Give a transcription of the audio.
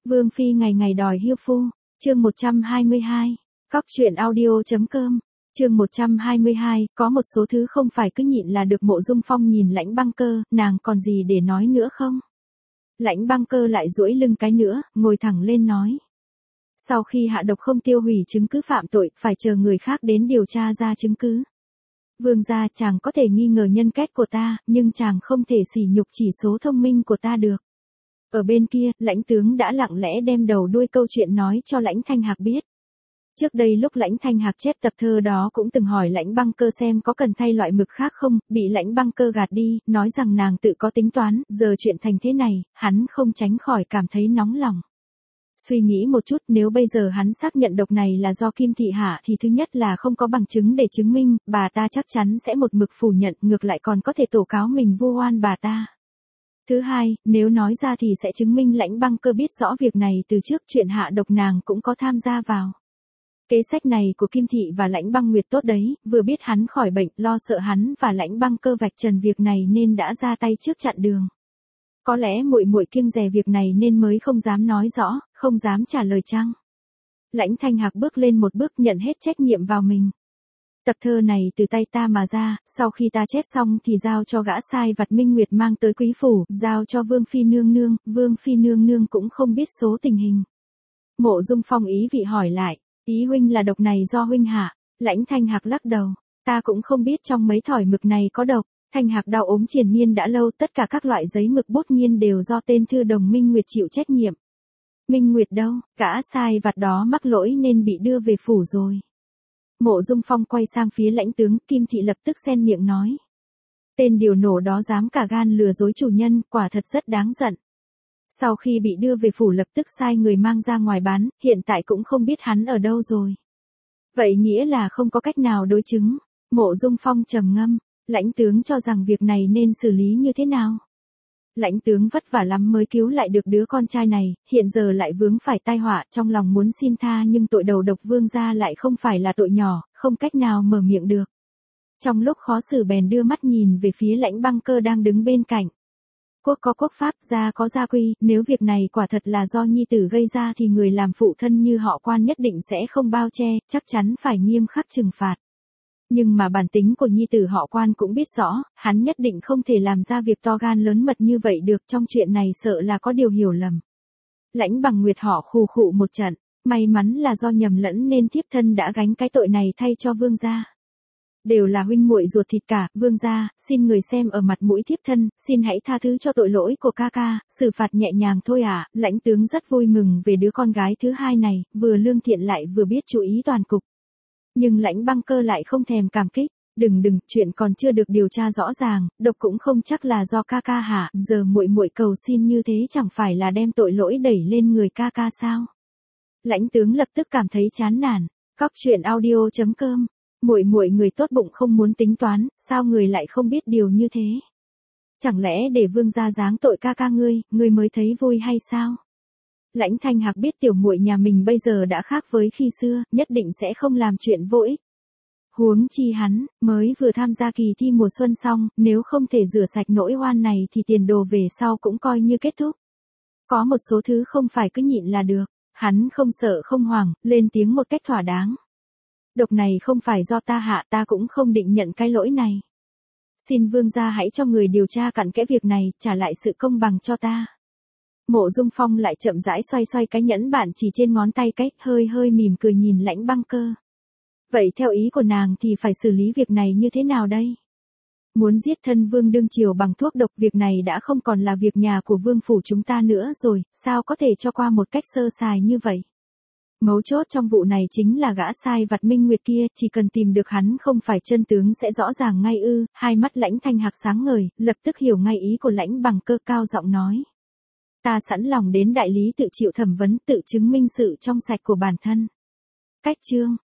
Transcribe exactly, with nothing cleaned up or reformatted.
Vương phi ngày ngày đòi hiêu phu, chương một trăm hai mươi hai, cóc truyện audio.com, chương một trăm hai mươi hai, có một số thứ không phải cứ nhịn là được. Mộ Dung Phong nhìn Lãnh Băng Cơ, nàng còn gì để nói nữa không? Lãnh Băng Cơ lại duỗi lưng cái nữa, ngồi thẳng lên nói. Sau khi hạ độc không tiêu hủy chứng cứ phạm tội, phải chờ người khác đến điều tra ra chứng cứ. Vương gia, chàng có thể nghi ngờ nhân cách của ta, nhưng chàng không thể sỉ nhục chỉ số thông minh của ta được. Ở bên kia, Lãnh tướng đã lặng lẽ đem đầu đuôi câu chuyện nói cho Lãnh Thanh Hạc biết. Trước đây lúc Lãnh Thanh Hạc chép tập thơ đó cũng từng hỏi Lãnh Băng Cơ xem có cần thay loại mực khác không, bị Lãnh Băng Cơ gạt đi, nói rằng nàng tự có tính toán, giờ chuyện thành thế này, hắn không tránh khỏi cảm thấy nóng lòng. Suy nghĩ một chút, nếu bây giờ hắn xác nhận độc này là do Kim Thị hạ thì thứ nhất là không có bằng chứng để chứng minh, bà ta chắc chắn sẽ một mực phủ nhận, ngược lại còn có thể tổ cáo mình vu oan bà ta. Thứ hai, nếu nói ra thì sẽ chứng minh Lãnh Băng Cơ biết rõ việc này từ trước, chuyện hạ độc nàng cũng có tham gia vào. Kế sách này của Kim Thị và Lãnh Băng Nguyệt tốt đấy, vừa biết hắn khỏi bệnh, lo sợ hắn và Lãnh Băng Cơ vạch trần việc này nên đã ra tay trước chặn đường. Có lẽ muội muội kiêng dè việc này nên mới không dám nói rõ, không dám trả lời chăng? Lãnh Thanh Hạc bước lên một bước, nhận hết trách nhiệm vào mình. Tập thơ này từ tay ta mà ra, sau khi ta chép xong thì giao cho gã sai vặt Minh Nguyệt mang tới quý phủ, giao cho Vương Phi nương nương, Vương Phi nương nương cũng không biết số tình hình. Mộ Dung Phong ý vị hỏi lại, ý huynh là độc này do huynh hạ? Lãnh Thanh Hạc lắc đầu, ta cũng không biết trong mấy thỏi mực này có độc. Thanh Hạc đau ốm triền miên đã lâu, tất cả các loại giấy mực bút nghiên đều do tên thư đồng Minh Nguyệt chịu trách nhiệm. Minh Nguyệt đâu, gã sai vặt đó mắc lỗi nên bị đưa về phủ rồi. Mộ Dung Phong quay sang phía Lãnh tướng, Kim Thị lập tức xen miệng nói. Tên điều nổ đó dám cả gan lừa dối chủ nhân, quả thật rất đáng giận. Sau khi bị đưa về phủ lập tức sai người mang ra ngoài bán, hiện tại cũng không biết hắn ở đâu rồi. Vậy nghĩa là không có cách nào đối chứng. Mộ Dung Phong trầm ngâm. Lãnh tướng cho rằng việc này nên xử lý như thế nào? Lãnh tướng vất vả lắm mới cứu lại được đứa con trai này, hiện giờ lại vướng phải tai họa, trong lòng muốn xin tha nhưng tội đầu độc Vương gia lại không phải là tội nhỏ, không cách nào mở miệng được. Trong lúc khó xử bèn đưa mắt nhìn về phía Lãnh Băng Cơ đang đứng bên cạnh. Quốc có quốc pháp, gia có gia quy, nếu việc này quả thật là do nhi tử gây ra thì người làm phụ thân như họ Quan nhất định sẽ không bao che, chắc chắn phải nghiêm khắc trừng phạt. Nhưng mà bản tính của nhi tử họ Quan cũng biết rõ, hắn nhất định không thể làm ra việc to gan lớn mật như vậy được, trong chuyện này sợ là có điều hiểu lầm. Lãnh Bằng Nguyệt họ khù khụ một trận, may mắn là do nhầm lẫn nên thiếp thân đã gánh cái tội này thay cho Vương gia. Đều là huynh muội ruột thịt cả, Vương gia, xin người xem ở mặt mũi thiếp thân, xin hãy tha thứ cho tội lỗi của ca ca, xử phạt nhẹ nhàng thôi à. Lãnh tướng rất vui mừng về đứa con gái thứ hai này, vừa lương thiện lại vừa biết chú ý toàn cục. Nhưng Lãnh Băng Cơ lại không thèm cảm kích, đừng đừng, chuyện còn chưa được điều tra rõ ràng, độc cũng không chắc là do ca ca hạ, giờ muội muội cầu xin như thế chẳng phải là đem tội lỗi đẩy lên người ca ca sao? Lãnh tướng lập tức cảm thấy chán nản, cóc truyện audio.com, muội muội người tốt bụng không muốn tính toán, sao người lại không biết điều như thế? Chẳng lẽ để Vương gia giáng tội ca ca ngươi, ngươi mới thấy vui hay sao? Lãnh Thanh Hạc biết tiểu muội nhà mình bây giờ đã khác với khi xưa, nhất định sẽ không làm chuyện vô ích. Huống chi hắn, mới vừa tham gia kỳ thi mùa xuân xong, nếu không thể rửa sạch nỗi oan này thì tiền đồ về sau cũng coi như kết thúc. Có một số thứ không phải cứ nhịn là được, hắn không sợ không hoảng, lên tiếng một cách thỏa đáng. Độc này không phải do ta hạ, ta cũng không định nhận cái lỗi này. Xin Vương gia hãy cho người điều tra cặn kẽ việc này, trả lại sự công bằng cho ta. Mộ Dung Phong lại chậm rãi xoay xoay cái nhẫn bạn chỉ trên ngón tay cách, hơi hơi mỉm cười nhìn Lãnh Băng Cơ. Vậy theo ý của nàng thì phải xử lý việc này như thế nào đây? Muốn giết thân vương đương triều bằng thuốc độc, việc này đã không còn là việc nhà của vương phủ chúng ta nữa rồi, sao có thể cho qua một cách sơ sài như vậy? Mấu chốt trong vụ này chính là gã sai vặt Minh Nguyệt kia, chỉ cần tìm được hắn không phải chân tướng sẽ rõ ràng ngay ư. Hai mắt Lãnh Thanh Hạc sáng ngời, lập tức hiểu ngay ý của Lãnh Băng Cơ, cao giọng nói. Ta sẵn lòng đến đại lý tự chịu thẩm vấn, tự chứng minh sự trong sạch của bản thân. Cách chương